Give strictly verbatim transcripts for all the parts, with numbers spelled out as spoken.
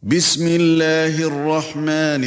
بسم الله الرحمن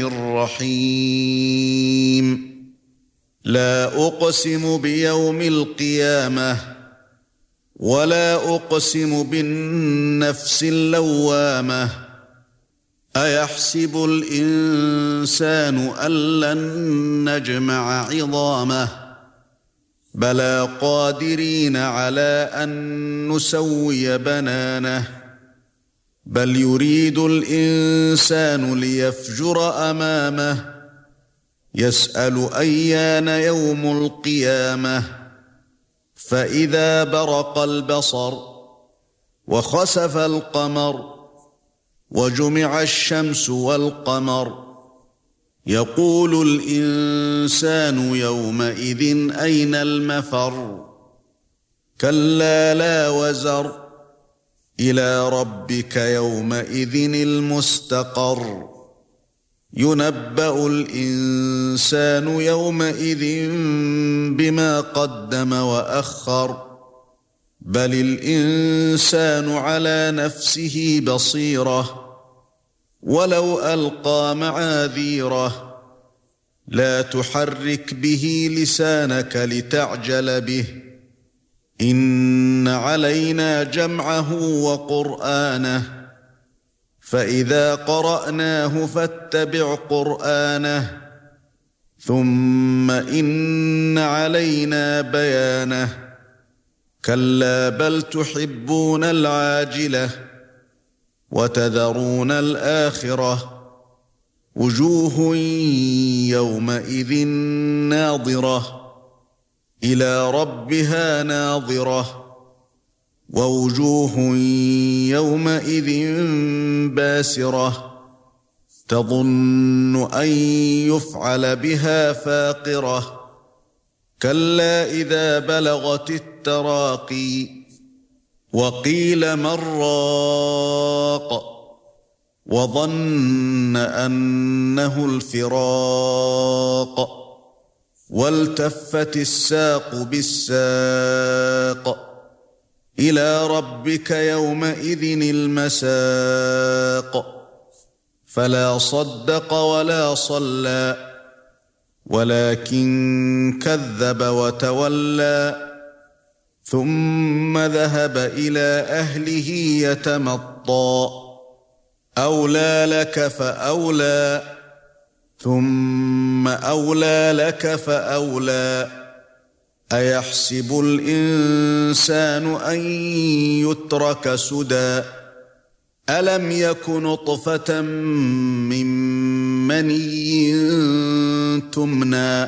الرحيم لا أقسم بيوم القيامة ولا أقسم بالنفس اللوامة أيحسب الإنسان أن لن نجمع عظامه بلى قادرين على أن نسوي بنانه بل يريد الإنسان ليفجر أمامه يسأل أيان يوم القيامة فإذا برق البصر وخسف القمر وجمع الشمس والقمر يقول الإنسان يومئذ أين المفر كلا لا وزر إلى ربك يومئذ المستقر ينبأ الإنسان يومئذ بما قدم وأخر بل الإنسان على نفسه بصيرة ولو ألقى معاذيره لا تحرك به لسانك لتعجل به إن علينا جمعه وقرآنه فإذا قرأناه فاتبع قرآنه ثم إن علينا بيانه كلا بل تحبون العاجلة وتذرون الآخرة وجوه يومئذ ناظرة إلى ربها ناظرة ووجوه يومئذ باسرة تظن أن يفعل بها فاقرة كلا إذا بلغت التراقي وقيل من راق وظن أنه الفراق والتفت الساق بالساق إلى ربك يومئذ المساق فلا صدق ولا صلى ولكن كذب وتولى ثم ذهب إلى أهله يتمطى أولى لك فأولى ثم أولى لك فأولى أيحسب الإنسان أن يترك سدى ألم يك نطفة من مني تمنى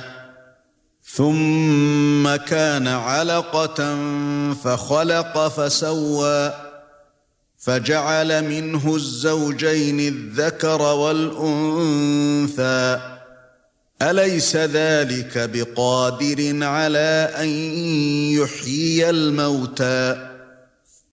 ثم كان علقة فخلق فسوى فجعل منه الزوجين الذكر والأنثى أليس ذلك بقادر على أن يحيي الموتى